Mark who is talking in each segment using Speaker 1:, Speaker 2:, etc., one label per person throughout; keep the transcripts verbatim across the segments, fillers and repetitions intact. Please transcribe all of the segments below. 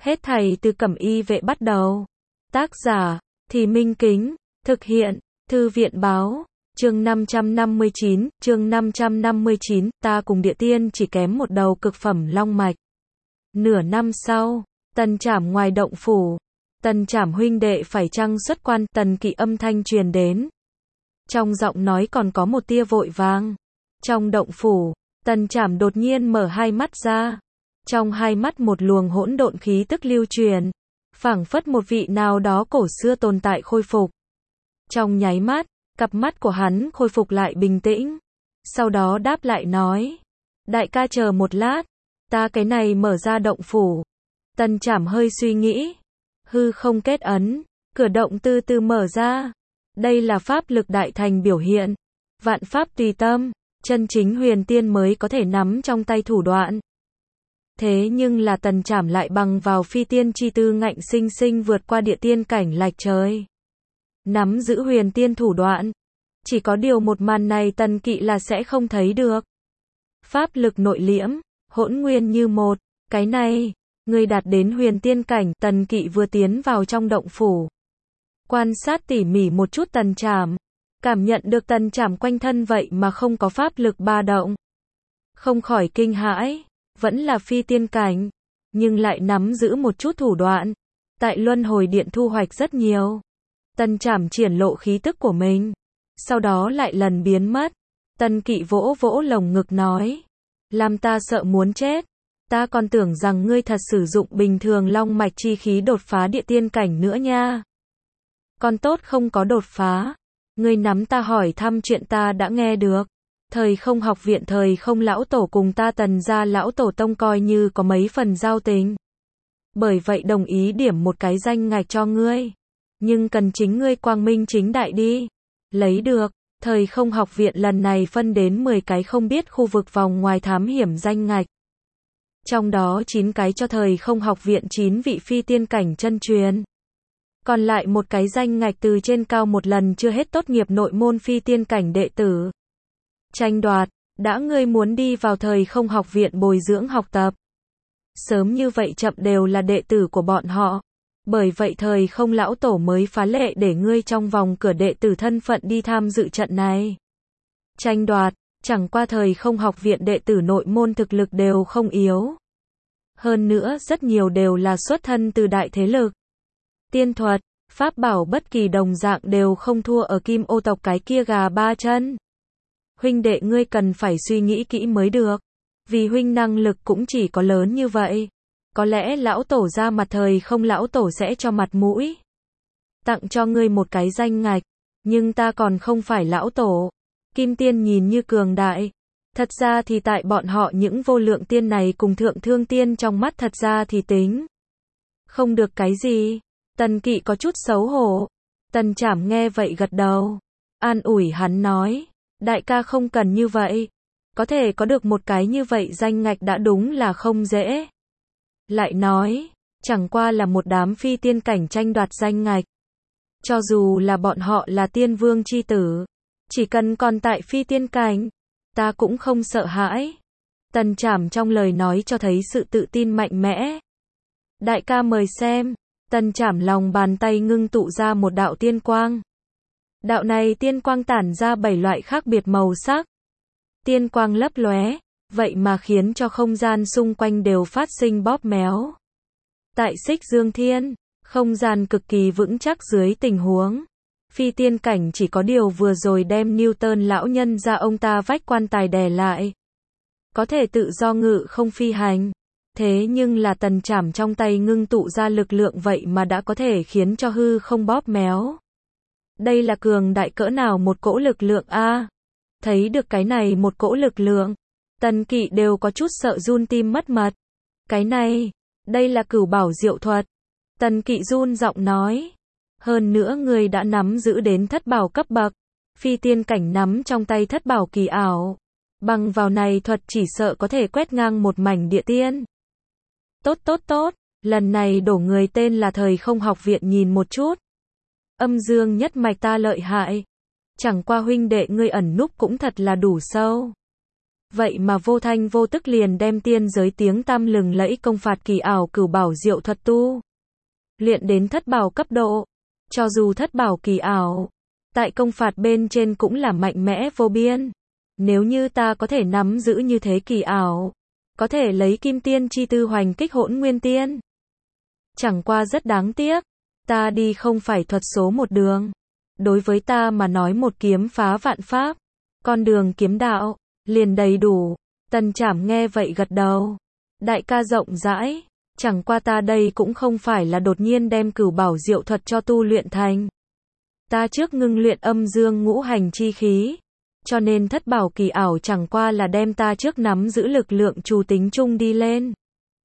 Speaker 1: Hết thảy từ Cẩm Y Vệ bắt đầu. Tác giả, Thì Minh Kính, thực hiện, Thư viện Báo, chương năm trăm năm mươi chín, chương năm trăm năm mươi chín, ta cùng địa tiên chỉ kém một đầu cực phẩm long mạch. Nửa năm sau, Tần Trảm ngoài động phủ. Tần Trảm huynh đệ phải chăng xuất quan, Tần Kỵ âm thanh truyền đến. Trong giọng nói còn có một tia vội vàng. Trong động phủ, Tần Trảm đột nhiên mở hai mắt ra. Trong hai mắt một luồng hỗn độn khí tức lưu truyền, phảng phất một vị nào đó cổ xưa tồn tại khôi phục. Trong nháy mắt, cặp mắt của hắn khôi phục lại bình tĩnh. Sau đó đáp lại nói, đại ca chờ một lát, ta cái này mở ra động phủ. Tần Trảm hơi suy nghĩ, hư không kết ấn, cửa động từ từ mở ra. Đây là pháp lực đại thành biểu hiện, vạn pháp tùy tâm, chân chính huyền tiên mới có thể nắm trong tay thủ đoạn. Thế nhưng là Tần Trảm lại bằng vào phi tiên chi tư ngạnh sinh sinh vượt qua địa tiên cảnh lạch trời. Nắm giữ huyền tiên thủ đoạn. Chỉ có điều một màn này Tần Kỵ là sẽ không thấy được. Pháp lực nội liễm, hỗn nguyên như một, cái này, người đạt đến huyền tiên cảnh. Tần Kỵ vừa tiến vào trong động phủ, quan sát tỉ mỉ một chút Tần Trảm, cảm nhận được Tần Trảm quanh thân vậy mà không có pháp lực ba động. Không khỏi kinh hãi, vẫn là phi tiên cảnh, nhưng lại nắm giữ một chút thủ đoạn. Tại luân hồi điện thu hoạch rất nhiều. Tần Trảm triển lộ khí tức của mình, sau đó lại lần biến mất. Tần Kỵ vỗ vỗ lồng ngực nói, làm ta sợ muốn chết. Ta còn tưởng rằng ngươi thật sử dụng bình thường long mạch chi khí đột phá địa tiên cảnh nữa nha. Còn tốt không có đột phá. Ngươi nắm ta hỏi thăm chuyện ta đã nghe được. Thời không học viện thời không lão tổ cùng ta Tần gia lão tổ tông coi như có mấy phần giao tình. Bởi vậy đồng ý điểm một cái danh ngạch cho ngươi. Nhưng cần chính ngươi quang minh chính đại đi. Lấy được, thời không học viện lần này phân đến mười cái không biết khu vực vòng ngoài thám hiểm danh ngạch. Trong đó chín cái cho thời không học viện chín vị phi tiên cảnh chân truyền. Còn lại một cái danh ngạch từ trên cao một lần chưa hết tốt nghiệp nội môn phi tiên cảnh đệ tử. Tranh đoạt, đã ngươi muốn đi vào thời không học viện bồi dưỡng học tập. Sớm như vậy chậm đều là đệ tử của bọn họ. Bởi vậy thời không lão tổ mới phá lệ để ngươi trong vòng cửa đệ tử thân phận đi tham dự trận này. Tranh đoạt, chẳng qua thời không học viện đệ tử nội môn thực lực đều không yếu. Hơn nữa rất nhiều đều là xuất thân từ đại thế lực. Tiên thuật, pháp bảo bất kỳ đồng dạng đều không thua ở Kim Ô tộc cái kia gà ba chân. Huynh đệ ngươi cần phải suy nghĩ kỹ mới được. Vì huynh năng lực cũng chỉ có lớn như vậy. Có lẽ lão tổ ra mặt thời không lão tổ sẽ cho mặt mũi. Tặng cho ngươi một cái danh ngạch. Nhưng ta còn không phải lão tổ. Kim tiên nhìn như cường đại. Thật ra thì tại bọn họ những vô lượng tiên này cùng thượng thương tiên trong mắt thật ra thì tính. Không được cái gì. Tần Kỵ có chút xấu hổ. Tần Trảm nghe vậy gật đầu. An ủi hắn nói. Đại ca không cần như vậy. Có thể có được một cái như vậy danh ngạch đã đúng là không dễ. Lại nói, chẳng qua là một đám phi tiên cảnh tranh đoạt danh ngạch. Cho dù là bọn họ là tiên vương chi tử, chỉ cần còn tại phi tiên cảnh, ta cũng không sợ hãi. Tần Trảm trong lời nói cho thấy sự tự tin mạnh mẽ. Đại ca mời xem. Tần Trảm lòng bàn tay ngưng tụ ra một đạo tiên quang. Đạo này tiên quang tản ra bảy loại khác biệt màu sắc. Tiên quang lấp lóe, vậy mà khiến cho không gian xung quanh đều phát sinh bóp méo. Tại Xích Dương Thiên, không gian cực kỳ vững chắc dưới tình huống phi tiên cảnh, chỉ có điều vừa rồi đem Newton lão nhân ra ông ta vách quan tài đè lại. Có thể tự do ngự không phi hành. Thế nhưng là Tần Trảm trong tay ngưng tụ ra lực lượng vậy mà đã có thể khiến cho hư không bóp méo. Đây là cường đại cỡ nào một cỗ lực lượng a? À, thấy được cái này một cỗ lực lượng, Tần Kỵ đều có chút sợ run tim mất mật. Cái này, đây là cửu bảo diệu thuật. Tần Kỵ run giọng nói. Hơn nữa người đã nắm giữ đến thất bảo cấp bậc. Phi tiên cảnh nắm trong tay thất bảo kỳ ảo. Bằng vào này thuật chỉ sợ có thể quét ngang một mảnh địa tiên. Tốt tốt tốt, lần này đổ người tên là thời không học viện nhìn một chút. Âm dương nhất mạch ta lợi hại. Chẳng qua huynh đệ ngươi ẩn núp cũng thật là đủ sâu. vậy mà vô thanh vô tức liền đem tiên giới tiếng tăm lừng lẫy công phạt kỳ ảo cửu bảo diệu thuật tu luyện đến thất bảo cấp độ. Cho dù thất bảo kỳ ảo, tại công phạt bên trên cũng là mạnh mẽ vô biên. Nếu như ta có thể nắm giữ như thế kỳ ảo, có thể lấy kim tiên chi tư hoành kích hỗn nguyên tiên. Chẳng qua rất đáng tiếc, ta đi không phải thuật số một đường. Đối với ta mà nói một kiếm phá vạn pháp, con đường kiếm đạo, liền đầy đủ. Tần Trảm nghe vậy gật đầu. Đại ca rộng rãi, chẳng qua ta đây cũng không phải là đột nhiên đem cửu bảo diệu thuật cho tu luyện thành. Ta trước ngưng luyện âm dương ngũ hành chi khí, cho nên thất bảo kỳ ảo chẳng qua là đem ta trước nắm giữ lực lượng chủ tính chung đi lên.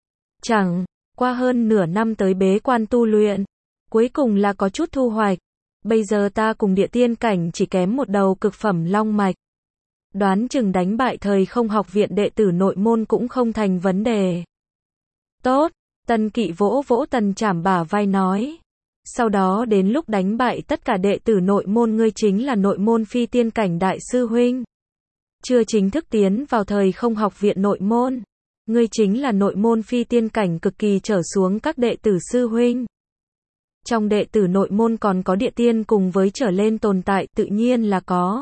Speaker 1: Chẳng qua hơn nửa năm tới bế quan tu luyện, cuối cùng là có chút thu hoạch. Bây giờ ta cùng địa tiên cảnh chỉ kém một đầu cực phẩm long mạch. Đoán chừng đánh bại thời không học viện đệ tử nội môn cũng không thành vấn đề. Tốt, Tần Kỵ vỗ vỗ Tần Trảm bả vai nói. Sau đó đến lúc đánh bại tất cả đệ tử nội môn ngươi chính là nội môn phi tiên cảnh đại sư huynh. Chưa chính thức tiến vào thời không học viện nội môn. Ngươi chính là nội môn phi tiên cảnh cực kỳ trở xuống các đệ tử sư huynh. Trong đệ tử nội môn còn có địa tiên cùng với trở lên tồn tại tự nhiên là có.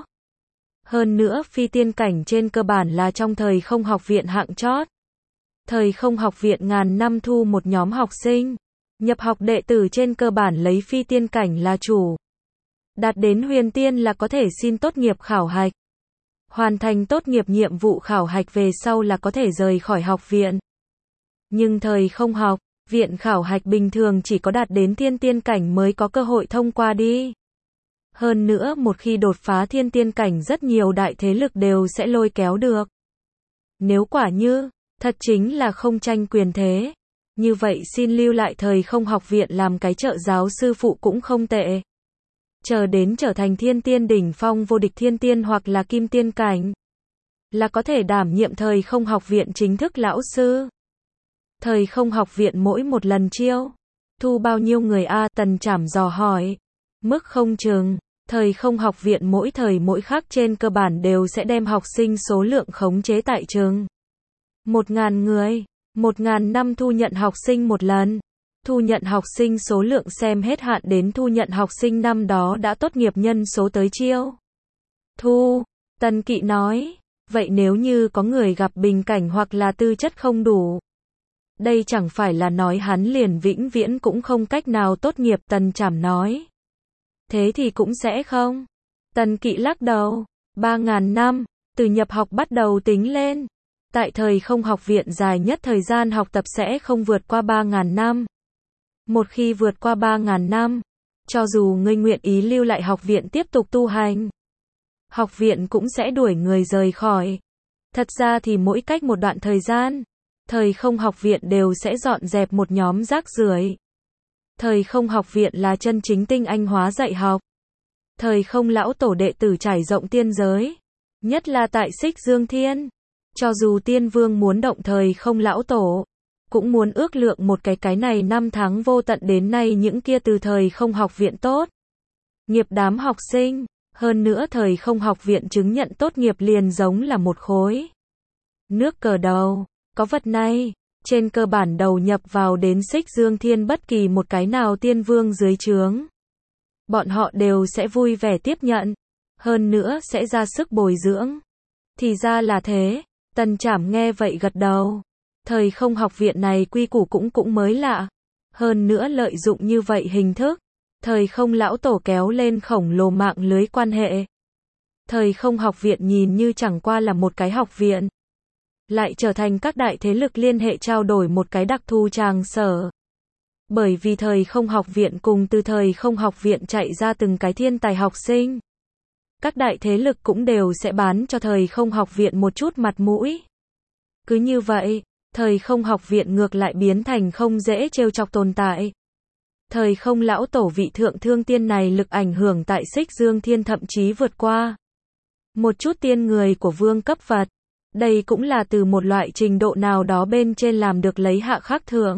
Speaker 1: Hơn nữa phi tiên cảnh trên cơ bản là trong thời không học viện hạng chót. Thời không học viện ngàn năm thu một nhóm học sinh. Nhập học đệ tử trên cơ bản lấy phi tiên cảnh là chủ. Đạt đến huyền tiên là có thể xin tốt nghiệp khảo hạch. Hoàn thành tốt nghiệp nhiệm vụ khảo hạch về sau là có thể rời khỏi học viện. Nhưng thời không học viện khảo hạch bình thường chỉ có đạt đến thiên tiên cảnh mới có cơ hội thông qua đi. Hơn nữa một khi đột phá thiên tiên cảnh rất nhiều đại thế lực đều sẽ lôi kéo được. Nếu quả như, thật chính là không tranh quyền thế. Như vậy xin lưu lại thời không học viện làm cái trợ giáo sư phụ cũng không tệ. Chờ đến trở thành thiên tiên đỉnh phong vô địch thiên tiên hoặc là kim tiên cảnh. Là có thể đảm nhiệm thời không học viện chính thức lão sư. Thời không học viện mỗi một lần chiêu. Thu bao nhiêu người a? Tần Trảm dò hỏi. Mức không chừng. Thời không học viện mỗi thời mỗi khắc trên cơ bản đều sẽ đem học sinh số lượng khống chế tại trường. Một ngàn người. Một ngàn năm thu nhận học sinh một lần. Thu nhận học sinh số lượng xem hết hạn đến thu nhận học sinh năm đó đã tốt nghiệp nhân số tới chiêu. Thu. Tần Kỵ nói. Vậy nếu như có người gặp bình cảnh hoặc là tư chất không đủ. Đây chẳng phải là nói hắn liền vĩnh viễn cũng không cách nào tốt nghiệp. Tần Trảm nói. Thế thì cũng sẽ không. Tần Kỵ lắc đầu. Ba ngàn năm. Từ nhập học bắt đầu tính lên. Tại thời không học viện dài nhất thời gian học tập sẽ không vượt qua ba ngàn năm. Một khi vượt qua ba ngàn năm, cho dù ngươi nguyện ý lưu lại học viện tiếp tục tu hành, học viện cũng sẽ đuổi người rời khỏi. Thật ra thì mỗi cách một đoạn thời gian, thời không học viện đều sẽ dọn dẹp một nhóm rác rưởi. Thời không học viện là chân chính tinh anh hóa dạy học. Thời không lão tổ đệ tử trải rộng tiên giới, nhất là tại Xích Dương Thiên. Cho dù tiên vương muốn động thời không lão tổ, cũng muốn ước lượng một cái cái này năm tháng vô tận đến nay những kia từ thời không học viện tốt. Nghiệp đám học sinh, hơn nữa thời không học viện chứng nhận tốt nghiệp liền giống là một khối. Nước cờ đầu, có vật này, trên cơ bản đầu nhập vào đến Xích Dương Thiên bất kỳ một cái nào tiên vương dưới trướng. Bọn họ đều sẽ vui vẻ tiếp nhận, hơn nữa sẽ ra sức bồi dưỡng. Thì ra là thế. Tần Trảm nghe vậy gật đầu. Thời không học viện này quy củ cũng cũng mới lạ. Hơn nữa lợi dụng như vậy hình thức. Thời không lão tổ kéo lên khổng lồ mạng lưới quan hệ. Thời không học viện nhìn như chẳng qua là một cái học viện. Lại trở thành các đại thế lực liên hệ trao đổi một cái đặc thù tràng sở. Bởi vì thời không học viện cùng từ thời không học viện chạy ra từng cái thiên tài học sinh. Các đại thế lực cũng đều sẽ bán cho thời không học viện một chút mặt mũi. Cứ như vậy, thời không học viện ngược lại biến thành không dễ trêu chọc tồn tại. Thời không lão tổ vị thượng thương tiên này lực ảnh hưởng tại Xích Dương Thiên thậm chí vượt qua một chút tiên người của vương cấp vật. Đây cũng là từ một loại trình độ nào đó bên trên làm được lấy hạ khắc thượng.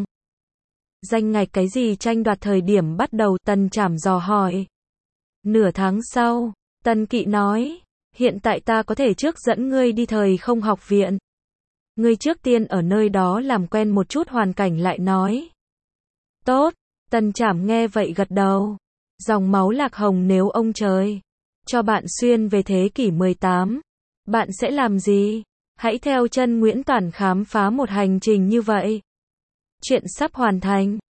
Speaker 1: Danh ngạch cái gì tranh đoạt thời điểm bắt đầu? Tần Trảm dò hỏi. Nửa tháng sau. Tần Kỵ nói, Hiện tại ta có thể trước dẫn ngươi đi thời không học viện. Ngươi trước tiên ở nơi đó làm quen một chút hoàn cảnh lại nói. Tốt, Tần Trảm nghe vậy gật đầu. Dòng máu Lạc Hồng nếu ông trời cho bạn xuyên về thế kỷ mười tám, bạn sẽ làm gì? Hãy theo chân Nguyễn Toản khám phá một hành trình như vậy. Chuyện sắp hoàn thành.